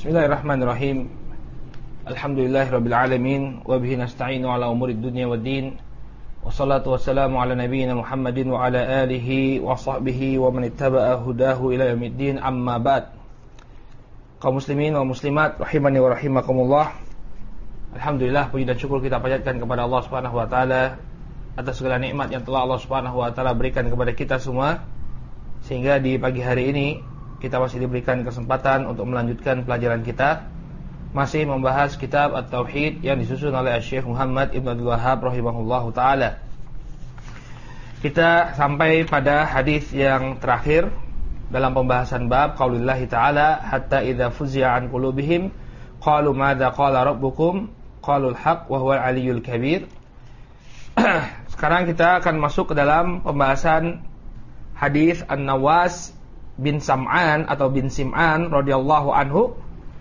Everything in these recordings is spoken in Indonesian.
Bismillahirrahmanirrahim. Alhamdulillahirabbil alamin wa bihi nasta'inu ala umurid dunya waddin. Wassalatu wassalamu ala nabiyyina Muhammadin wa ala alihi wa sahbihi wa man ittaba'a hudahu ila yaumiddin. Amma ba'd. Kaum muslimin wa muslimat rahimani wa rahimakumullah. Alhamdulillah, puji dan syukur kita panjatkan kepada Allah Subhanahu wa taala atas segala nikmat yang telah Allah Subhanahu wa taala berikan kepada kita semua, sehingga di pagi hari ini kita masih diberikan kesempatan untuk melanjutkan pelajaran kita, masih membahas kitab At-Tauhid yang disusun oleh Syekh Muhammad Ibn Abdul Wahhab rahimahullahu taala. Kita sampai pada hadis yang terakhir dalam pembahasan bab qaulillah taala, hatta idza fuzi'a an qulubihim qalu madza qala rabbukum qalul haqq wa huwal aliyyul kabir. Sekarang kita akan masuk ke dalam pembahasan hadis An-Nawas bin Sam'an atau bin Sim'an radhiyallahu anhu.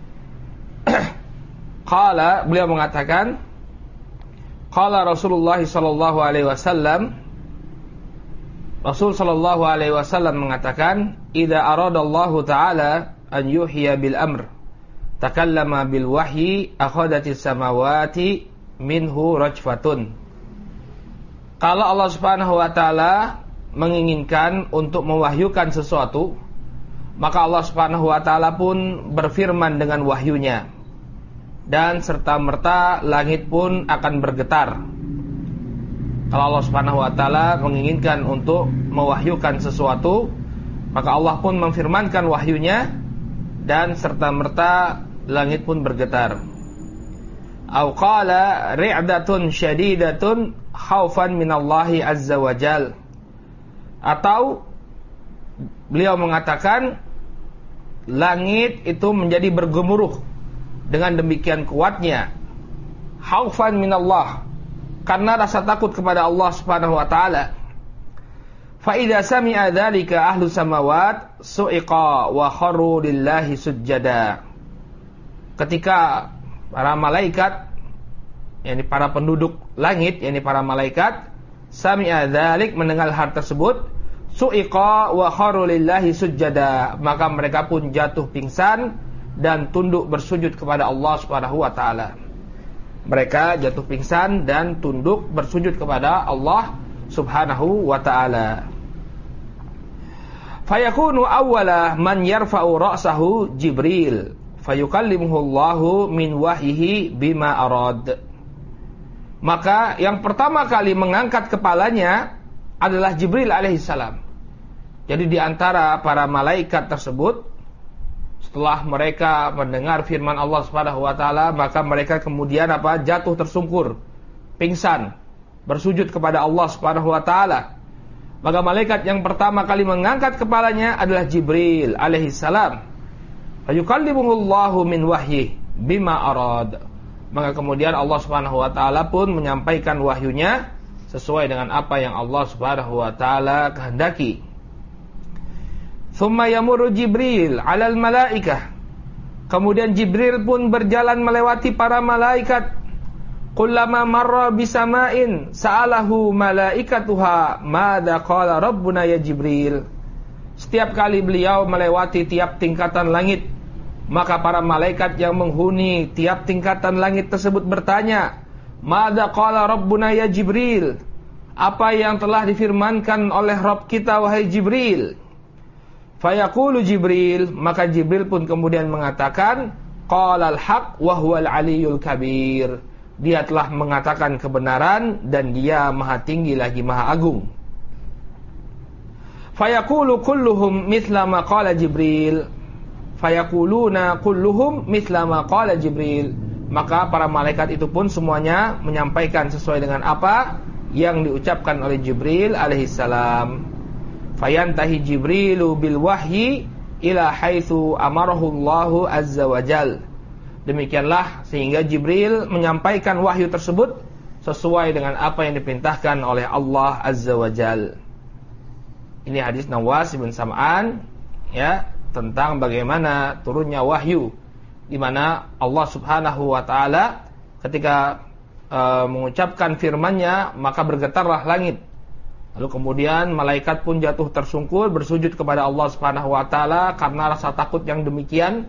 Qala, beliau mengatakan, qala Rasulullah sallallahu alaihi wasallam, Rasul sallallahu alaihi wasallam mengatakan, idza aradallahu ta'ala an yuhya bil amr takallama bil wahyi akhadatis samawati minhu rajfatun. Kalau Allah Subhanahu wa taala menginginkan untuk mewahyukan sesuatu, maka Allah Subhanahu wa taala pun berfirman dengan wahyunya, dan serta-merta langit pun akan bergetar. Kalau Allah Subhanahu wa taala menginginkan untuk mewahyukan sesuatu, maka Allah pun memfirmankan wahyunya, dan serta-merta langit pun bergetar. Au qala ri'datun syadidatun khaufan minallahi azza wa jal. Atau beliau mengatakan langit itu menjadi bergemuruh dengan demikian kuatnya, khaufan minallah, karena rasa takut kepada Allah Subhanahu wa taala. Fa idza sami'a dzalika ahlu samawat su'iqa wa kharu lillahi sujada. Ketika para malaikat, yakni para penduduk langit, yakni para malaikat, sami'a dzalik, mendengar hal tersebut, su'iqa wa kharu lillahi sujada, maka mereka pun jatuh pingsan dan tunduk bersujud kepada Allah Subhanahu wa taala. Mereka jatuh pingsan dan tunduk bersujud kepada Allah Subhanahu wa taala. Fayakunu awwala man yarfa'u ra'sahu Jibril fayukallimuhu Allahu min wahyihi bima arad. Maka yang pertama kali mengangkat kepalanya adalah Jibril alaihissalam. Jadi di antara para malaikat tersebut, setelah mereka mendengar firman Allah Subhanahu wa taala, maka mereka kemudian jatuh tersungkur, pingsan, bersujud kepada Allah Subhanahu wa taala. Maka malaikat yang pertama kali mengangkat kepalanya adalah Jibril alaihissalam. Fayukallimuhullahu min wahyi bima arad. Maka kemudian Allah Subhanahu wa taala pun menyampaikan wahyunya sesuai dengan apa yang Allah Subhanahu wa taala kehendaki. Thumma yamurru Jibril 'alal malaikah. Kemudian Jibril pun berjalan melewati para malaikat. Kullama marra bisama'in sa'alahu malaikatuha madza qala rabbuna ya Jibril. Setiap kali beliau melewati tiap tingkatan langit, maka para malaikat yang menghuni tiap tingkatan langit tersebut bertanya, madza qala rabbuna ya Jibril? Apa yang telah difirmankan oleh Rabb kita wahai Jibril? Fayaqulu Jibril, maka Jibril pun kemudian mengatakan, qalal haqq wa huwal aliyyul kabir. Dia telah mengatakan kebenaran dan dia maha tinggi lagi maha agung. Fayaqulu kulluhum mithla ma qala Jibril. Fayaquluna kulluhum mithla ma qala Jibril. Maka para malaikat itu pun semuanya menyampaikan sesuai dengan apa yang diucapkan oleh Jibril alaihissalam. Fayantahi Jibrilu bil wahyi ila haitsu amarahu Allahu azza wa jal. Demikianlah sehingga Jibril menyampaikan wahyu tersebut sesuai dengan apa yang diperintahkan oleh Allah azza wa jal. Ini hadis Nawas bin Sam'an, ya, tentang bagaimana turunnya wahyu, di mana Allah Subhanahu wa taala ketika mengucapkan firman-Nya maka bergetarlah langit. Lalu kemudian malaikat pun jatuh tersungkur bersujud kepada Allah Subhanahu wa taala karena rasa takut yang demikian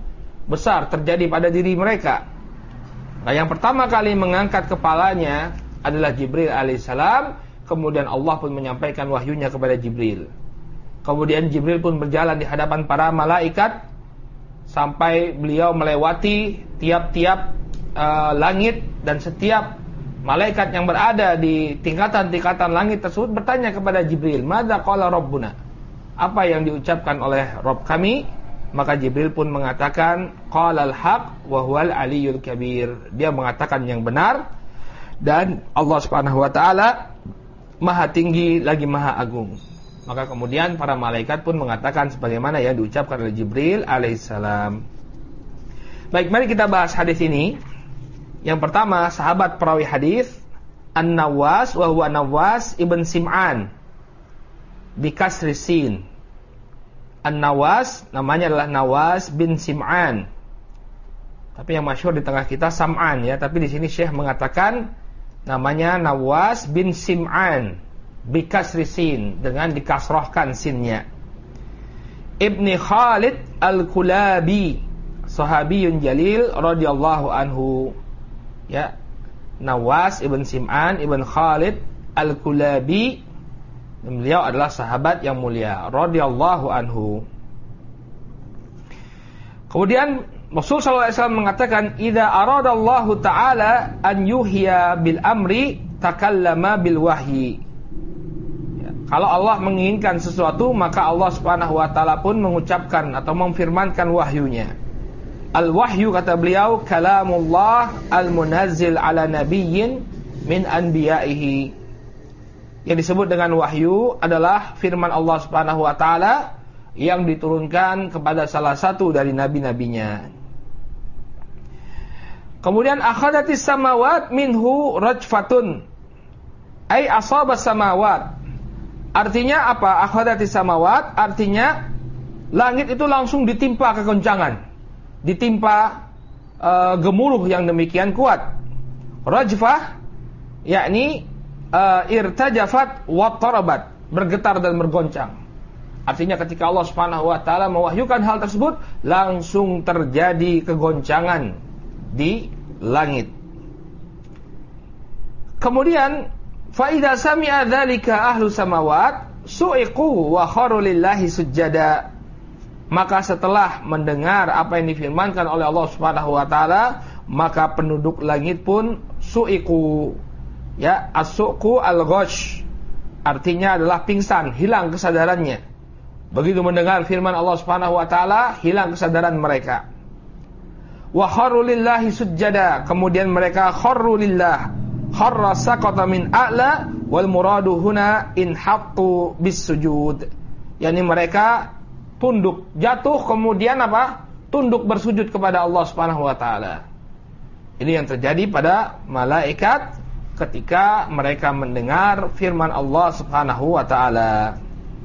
besar terjadi pada diri mereka. Nah, yang pertama kali mengangkat kepalanya adalah Jibril alaihissalam. Kemudian Allah pun menyampaikan wahyunya kepada Jibril. Kemudian Jibril pun berjalan di hadapan para malaikat sampai beliau melewati tiap-tiap langit, dan setiap malaikat yang berada di tingkatan-tingkatan langit tersebut bertanya kepada Jibril, "Madza qala rabbuna?" Apa yang diucapkan oleh Rabb kami? Maka Jibril pun mengatakan, "Qalal haq wa huwal aliyyul kabir." Dia mengatakan yang benar, dan Allah Subhanahu wa taala Maha tinggi lagi Maha agung. Maka kemudian para malaikat pun mengatakan sebagaimana yang diucapkan oleh Jibril alaihissalam. Baik, mari kita bahas hadis ini. Yang pertama, sahabat perawi hadis An-Nawas wa huwa Nawas ibn Sim'an bi kasri sin. An-Nawas namanya adalah Nawas bin Sim'an. Tapi yang masyhur di tengah kita Sam'an ya, tapi di sini Syekh mengatakan namanya Nawas bin Sim'an bi kasri sin, dengan dikasrohkan sinnya. Ibni Khalid Al-Kulabi, sahabiyun jalil radhiyallahu anhu. Ya, Nawas ibn Sim'an ibn Khalid Al-Kulabi, beliau adalah sahabat yang mulia radhiyallahu anhu. Kemudian Rasul sallallahu alaihi wasallam mengatakan, "Idza aradallahu ta'ala an yuhya bil amri takallama bil wahyi." Ya, kalau Allah menginginkan sesuatu, maka Allah Subhanahu wa taala pun mengucapkan atau memfirmankan wahyunya. Al-wahyu, kata beliau, kalamullah al-munazzil ala nabiyyin min anbiya'ihi. Yang disebut dengan wahyu adalah firman Allah Subhanahu wa taala yang diturunkan kepada salah satu dari nabi-nabinya. Kemudian akhadatis samawat minhu rajfatun, ay asabas samawat. Artinya apa? Akhadatis samawat artinya langit itu langsung ditimpa kegoncangan, ditimpa gemuruh yang demikian kuat. Rajfah yakni irtajafat wa tarabat, bergetar dan bergoncang. Artinya ketika Allah Subhanahu wa taala mewahyukan hal tersebut, langsung terjadi kegoncangan di langit. Kemudian fa idza sami'a dzalika ahlu samawat su'iqu wa kharu lillahi sujada. Maka setelah mendengar apa yang difirmankan oleh Allah Subhanahu wa taala, maka penduduk langit pun su'iqu. Ya, as-suqu al-ghash artinya adalah pingsan, hilang kesadarannya. Begitu mendengar firman Allah Subhanahu wa taala, hilang kesadaran mereka. Wa kharru lillahi sujada, kemudian mereka kharru lillah, kharra saqata min a'la, wal muradu huna inhattu bis sujud. Yani mereka tunduk, jatuh, kemudian apa? Tunduk bersujud kepada Allah Subhanahu wa taala. Ini yang terjadi pada malaikat ketika mereka mendengar firman Allah Subhanahu wa taala.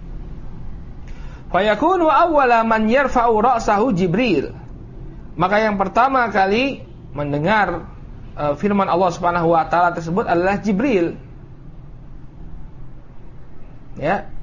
Fayakunu awwala man yarfa'u ra'sahu Jibril. Maka yang pertama kali mendengar firman Allah Subhanahu wa taala tersebut adalah Jibril. Ya.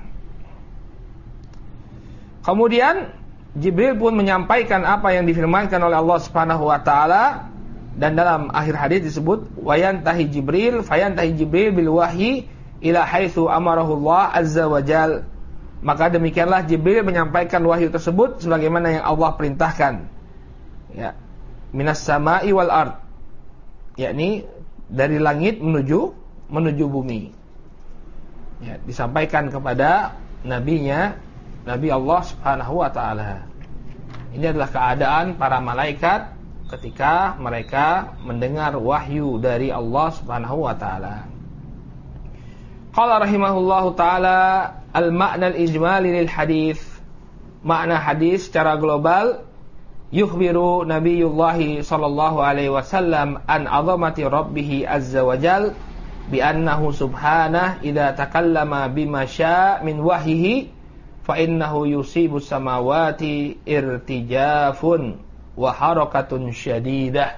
Kemudian Jibril pun menyampaikan apa yang difirmankan oleh Allah Subhanahu wa taala, dan dalam akhir hadis disebut wayantahi Jibril fayantahi Jibril bil wahyi ila haitsu amarahu Allah azza wa jal. Maka demikianlah Jibril menyampaikan wahyu tersebut sebagaimana yang Allah perintahkan. Ya, minas sama'i wal ard, yakni dari langit menuju bumi. Ya, disampaikan kepada nabinya, Nabi Allah Subhanahu wa taala. Ini adalah keadaan para malaikat ketika mereka mendengar wahyu dari Allah Subhanahu wa taala. Qala rahimahullahu taala al-ma'na al-ijmali lil hadis. Makna hadis secara global, yukhbiru Nabiyullah sallallahu alaihi wasallam an 'azamati rabbih azza wa jal bi annahu subhanahu idza takallama bima syaa min wahyihi fa innahu yusibu samawati irtijafun wa harakatun syadidah.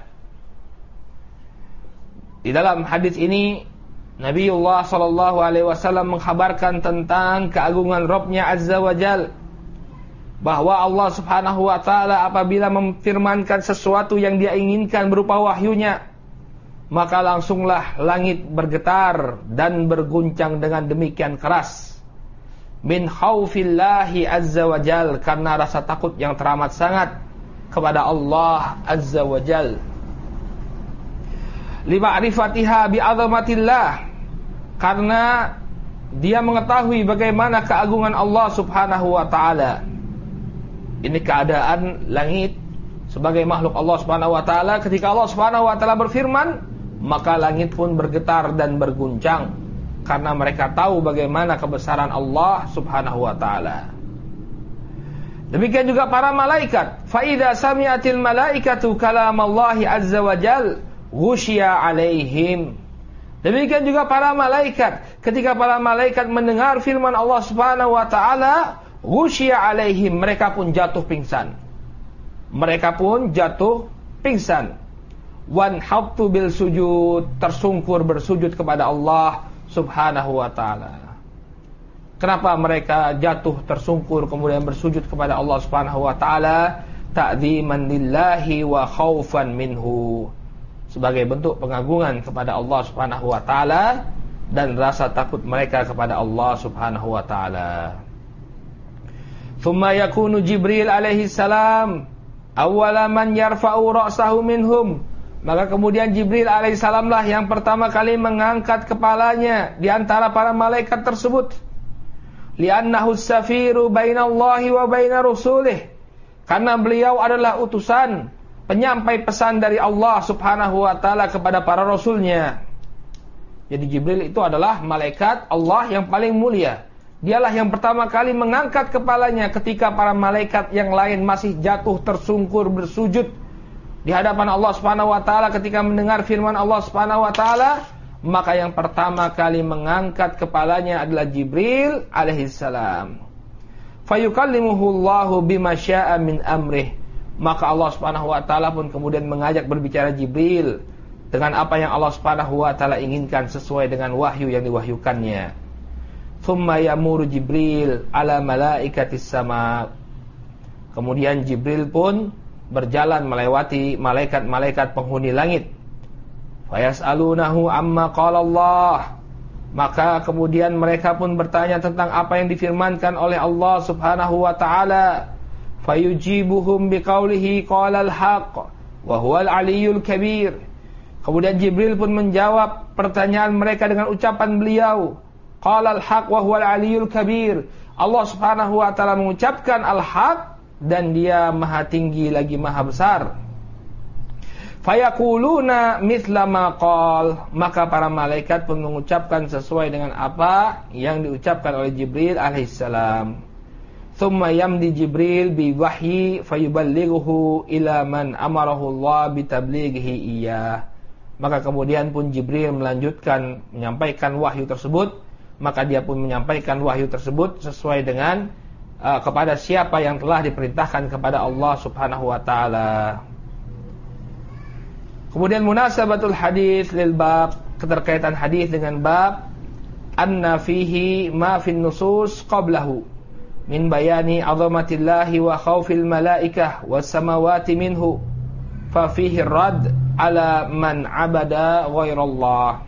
Di dalam hadis ini Nabiullah sallallahu alaihi wasallam mengkhabarkan tentang keagungan Rabb-Nya azza wa jal, bahwa Allah Subhanahu wa taala apabila memfirmankan sesuatu yang Dia inginkan berupa wahyunya, maka langsunglah langit bergetar dan berguncang dengan demikian keras. Min khaufillahi azza wa jal, karena rasa takut yang teramat sangat kepada Allah azza wa jal. Lima'rifatiha bi'azamatillah, karena dia mengetahui bagaimana keagungan Allah Subhanahu wa taala. Ini keadaan langit sebagai makhluk Allah Subhanahu wa taala. Ketika Allah Subhanahu wa taala berfirman, maka langit pun bergetar dan berguncang karena mereka tahu bagaimana kebesaran Allah Subhanahu wa taala. Demikian juga para malaikat. Fa idza sami'atil malaikatu kalamallahi azza wa jal ghusyiya alaihim. Demikian juga para malaikat, ketika para malaikat mendengar firman Allah Subhanahu wa taala, ghusyiya alaihim, mereka pun jatuh pingsan. Mereka pun jatuh pingsan. Wan habtu bil sujud, tersungkur bersujud kepada Allah Subhanahu wa taala. Kenapa mereka jatuh tersungkur kemudian bersujud kepada Allah Subhanahu wa taala? Ta'dhiman lillahi wa khaufan minhu, sebagai bentuk pengagungan kepada Allah Subhanahu wa taala dan rasa takut mereka kepada Allah Subhanahu wa taala. Thumma yakunu Jibril alaihi salam awwala man yarfa'u ra'sahu minhum. Maka kemudian Jibril alaihissalam lah yang pertama kali mengangkat kepalanya di antara para malaikat tersebut. Li'annahu as-safiru bainallahi wa baina rusulih. Karena beliau adalah utusan, penyampai pesan dari Allah Subhanahu wa taala kepada para rasulnya. Jadi Jibril itu adalah malaikat Allah yang paling mulia. Dialah yang pertama kali mengangkat kepalanya ketika para malaikat yang lain masih jatuh tersungkur bersujud di hadapan Allah Subhanahu wa taala ketika mendengar firman Allah Subhanahu wa taala. Maka yang pertama kali mengangkat kepalanya adalah Jibril alaihissalam. Fayukallimuhu Allahu bima syaa min amrih. Maka Allah Subhanahu wa taala pun kemudian mengajak berbicara Jibril dengan apa yang Allah Subhanahu wa taala inginkan sesuai dengan wahyu yang diwahyukannya. Tsumma yamuru Jibril ala malaikatis sama. Kemudian Jibril pun berjalan melewati malaikat-malaikat penghuni langit. Fayas'alunahu amma qala Allah. Maka kemudian mereka pun bertanya tentang apa yang difirmankan oleh Allah Subhanahu wa taala. Fayujibuhum biqaulihi qala al-haq wa huwal aliyyul kabir. Kemudian Jibril pun menjawab pertanyaan mereka dengan ucapan beliau, qala al-haq wa huwal aliyyul kabir. Allah Subhanahu wa taala mengucapkan al-haq dan Dia maha tinggi lagi maha besar. Fayaquluna mithla ma qal. Maka para malaikat pun mengucapkan sesuai dengan apa yang diucapkan oleh Jibril alaihissalam. Thumma yamdi Jibril bi wahyi fayuballighuhu ila man amarahu Allah bitablighihi iyyah. Maka kemudian pun Jibril melanjutkan menyampaikan wahyu tersebut. Maka dia pun menyampaikan wahyu tersebut sesuai dengan kepada siapa yang telah diperintahkan kepada Allah Subhanahu wa taala. Kemudian munasabatul hadis lil bab, keterkaitan hadis dengan bab, anna fihi ma fin nusus qablahu min bayani 'azamatillahi wa khaufil malaikah was samawati minhu fa fihi rad ala man 'abada ghairallah.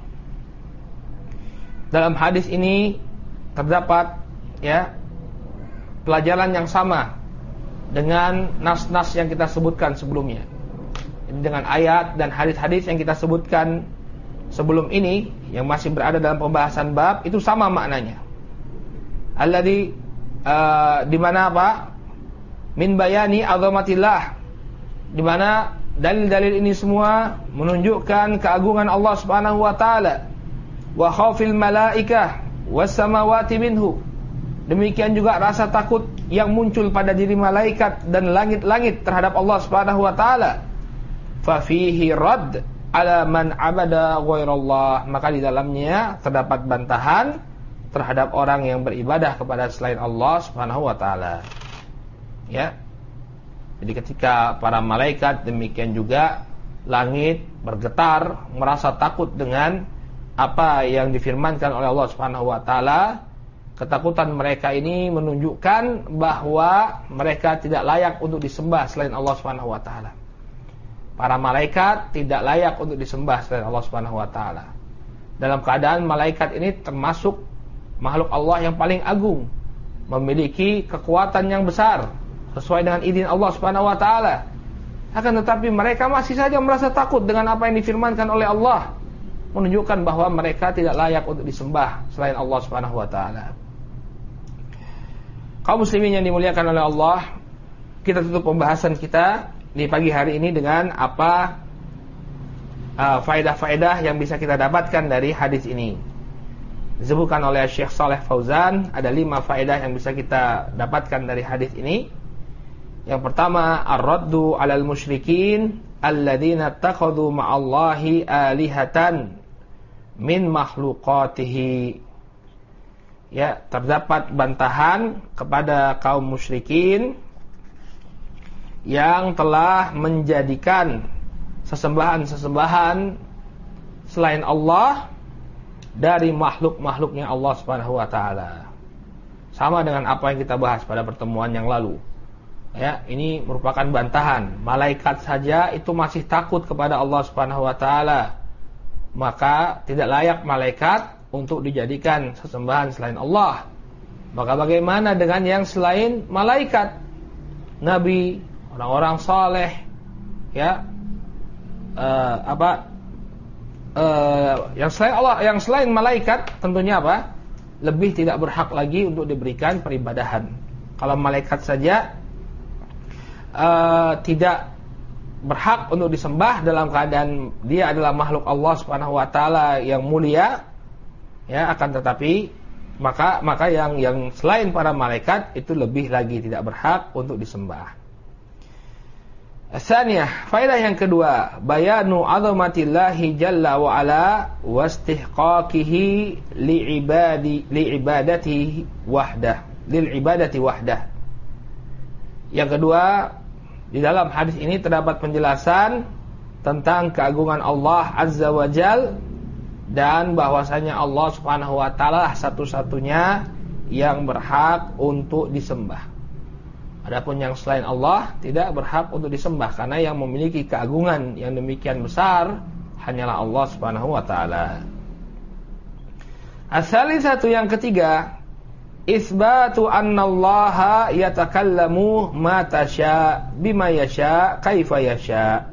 Dalam hadis ini terdapat pelajaran yang sama dengan nas-nas yang kita sebutkan sebelumnya. Dengan ayat dan hadis-hadis yang kita sebutkan sebelum ini yang masih berada dalam pembahasan bab itu sama maknanya. Alladzi di mana apa? Min bayani azamatillah. Di mana dalil-dalil ini semua menunjukkan keagungan Allah Subhanahu wa taala. Wa khaufil malaikah was samawati minhu. Demikian juga rasa takut yang muncul pada diri malaikat dan langit-langit terhadap Allah Subhanahu wa taala. Fa fihi rad ala man abada ghairallah. Maka di dalamnya terdapat bantahan terhadap orang yang beribadah kepada selain Allah Subhanahu wa taala. Ya. Jadi ketika para malaikat demikian juga langit bergetar merasa takut dengan apa yang difirmankan oleh Allah Subhanahu wa taala, Ketakutan mereka ini menunjukkan bahwa mereka tidak layak untuk disembah selain Allah Subhanahu wa taala. Para malaikat tidak layak untuk disembah selain Allah Subhanahu wa taala. Dalam keadaan malaikat ini termasuk makhluk Allah yang paling agung, memiliki kekuatan yang besar sesuai dengan izin Allah Subhanahu wa taala. Akan tetapi mereka masih saja merasa takut dengan apa yang difirmankan oleh Allah, menunjukkan bahwa mereka tidak layak untuk disembah selain Allah Subhanahu wa taala. Kaum muslimin yang dimuliakan oleh Allah, kita tutup pembahasan kita di pagi hari ini dengan apa faedah-faedah yang bisa kita dapatkan dari hadis ini. Disebutkan oleh Syekh Shalih Fauzan, ada 5 faedah yang bisa kita dapatkan dari hadis ini. Yang pertama, ar-raddu 'alal musyrikin alladzina takhadhu ma'allahi alihatan min makhluqatihi. Ya, terdapat bantahan kepada kaum musyrikin yang telah menjadikan sesembahan-sesembahan selain Allah dari makhluk-makhluknya Allah Subhanahu wa taala. Sama dengan apa yang kita bahas pada pertemuan yang lalu. Ya, ini merupakan bantahan. Malaikat saja itu masih takut kepada Allah Subhanahu wa taala. Maka tidak layak malaikat untuk dijadikan sesembahan selain Allah. Maka bagaimana dengan yang selain malaikat? Nabi, orang-orang saleh, ya, yang selain Allah, yang selain malaikat, tentunya apa? Lebih tidak berhak lagi untuk diberikan peribadahan. Kalau malaikat saja tidak berhak untuk disembah dalam keadaan dia adalah makhluk Allah Subhanahu wa taala yang mulia, ya, akan tetapi maka yang selain para malaikat itu lebih lagi tidak berhak untuk disembah. Tsaniyah, faedah yang kedua, bayanu 'azamatillahi jalla wa ala wastihqaqihi li'ibadatihi wahdah. Yang kedua, di dalam hadis ini terdapat penjelasan tentang keagungan Allah Azza wa Jalla dan bahwasanya Allah Subhanahu wa taala satu-satunya yang berhak untuk disembah. Adapun yang selain Allah tidak berhak untuk disembah karena yang memiliki keagungan yang demikian besar hanyalah Allah Subhanahu wa taala. As-salisatu, yang ketiga, isbatu annallaha yatakallamu ma tasya bima yasha kaifa yasha.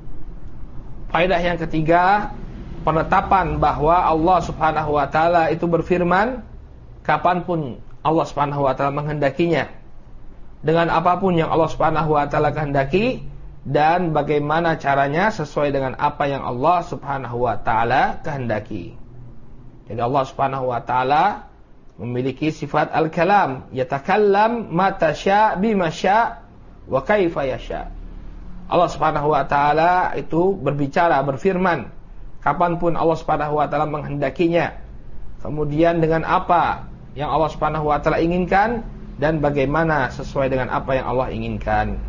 Faedah yang ketiga, penetapan bahwa Allah Subhanahu wa taala itu berfirman kapanpun Allah Subhanahu wa taala menghendakinya, dengan apapun yang Allah Subhanahu wa taala kehendaki, dan bagaimana caranya sesuai dengan apa yang Allah Subhanahu wa taala kehendaki. Jadi Allah Subhanahu wa taala memiliki sifat al-kalam, yatakallam mata sya bima sya wa kaifa yasha. Allah Subhanahu wa taala itu berbicara, berfirman kapanpun Allah Subhanahu wa taala menghendakinya, kemudian dengan apa yang Allah Subhanahu wa taala inginkan, dan bagaimana sesuai dengan apa yang Allah inginkan.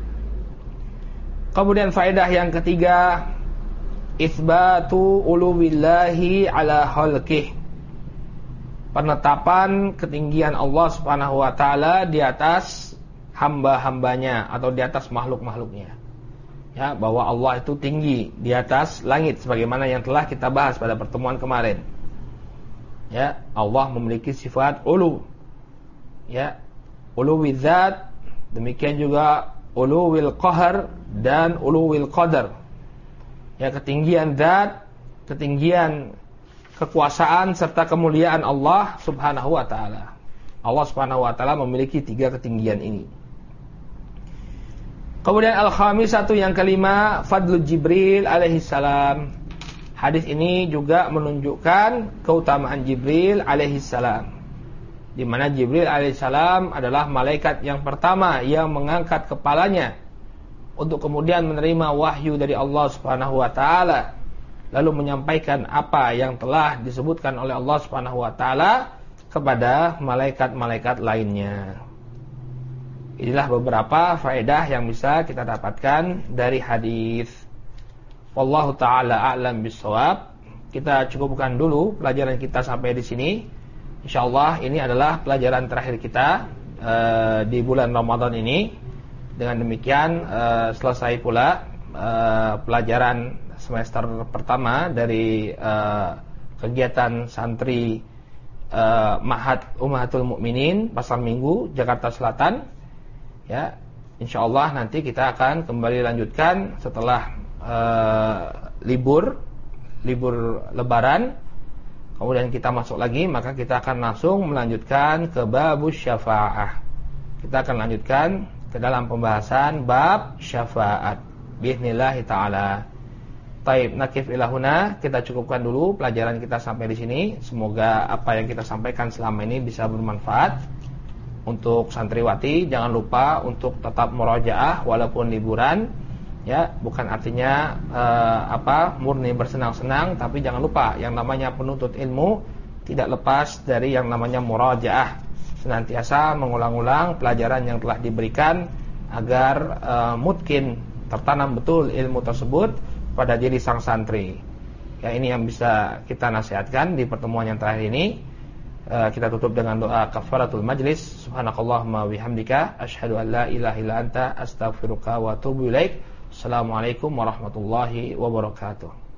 Kemudian faedah yang ketiga, isbatu uluwillahi ala khalqih, penetapan ketinggian Allah Subhanahu wa taala di atas hamba-hambanya atau di atas makhluk-makhluknya. Ya, bahwa Allah itu tinggi di atas langit sebagaimana yang telah kita bahas pada pertemuan kemarin. Ya, Allah memiliki sifat ulu. Ya, uluwi zat, demikian juga uluwil qahar dan uluwil qadar. Ya, ketinggian zat, ketinggian kekuasaan serta kemuliaan Allah Subhanahu wa taala. Allah Subhanahu wa taala memiliki 3 ketinggian ini. Kemudian al-khamisatu, yang kelima, fadlu Jibril alaihi salam. Hadis ini juga menunjukkan keutamaan Jibril alaihi salam, di mana Jibril alaihissalam adalah malaikat yang pertama yang mengangkat kepalanya untuk kemudian menerima wahyu dari Allah Subhanahu wa taala, lalu menyampaikan apa yang telah disebutkan oleh Allah Subhanahu wa taala kepada malaikat-malaikat lainnya. Inilah beberapa faedah yang bisa kita dapatkan dari hadis. Wallahu taala a'lam bissawab. Kita cukupkan dulu pelajaran kita sampai di sini. Insyaallah ini adalah pelajaran terakhir kita di bulan Ramadan ini. Dengan demikian selesai pula pelajaran semester pertama dari kegiatan santri Ma'had Ummahatul Mukminin Pasar Minggu Jakarta Selatan. Ya, insyaallah nanti kita akan kembali lanjutkan setelah libur Lebaran. Kemudian kita masuk lagi, maka kita akan langsung melanjutkan ke babus syafa'ah. Kita akan lanjutkan ke dalam pembahasan bab syafaat bi'idznillah taala. Taib, nakif ilahuna, kita cukupkan dulu pelajaran kita sampai di sini. Semoga apa yang kita sampaikan selama ini bisa bermanfaat untuk santriwati. Jangan lupa untuk tetap murojaah walaupun liburan. Ya, bukan artinya murni bersenang-senang, tapi jangan lupa yang namanya penuntut ilmu tidak lepas dari yang namanya murojaah. Senantiasa mengulang-ulang pelajaran yang telah diberikan agar mungkin tertanam betul ilmu tersebut pada diri sang santri. Ya, ini yang bisa kita nasihatkan di pertemuan yang terakhir ini. Kita tutup dengan doa kafaratul majlis. Subhanakallahumma bihamdika asyhadu an la ilaha illa anta astaghfiruka wa atubu ilaik. Assalamualaikum warahmatullahi wabarakatuh.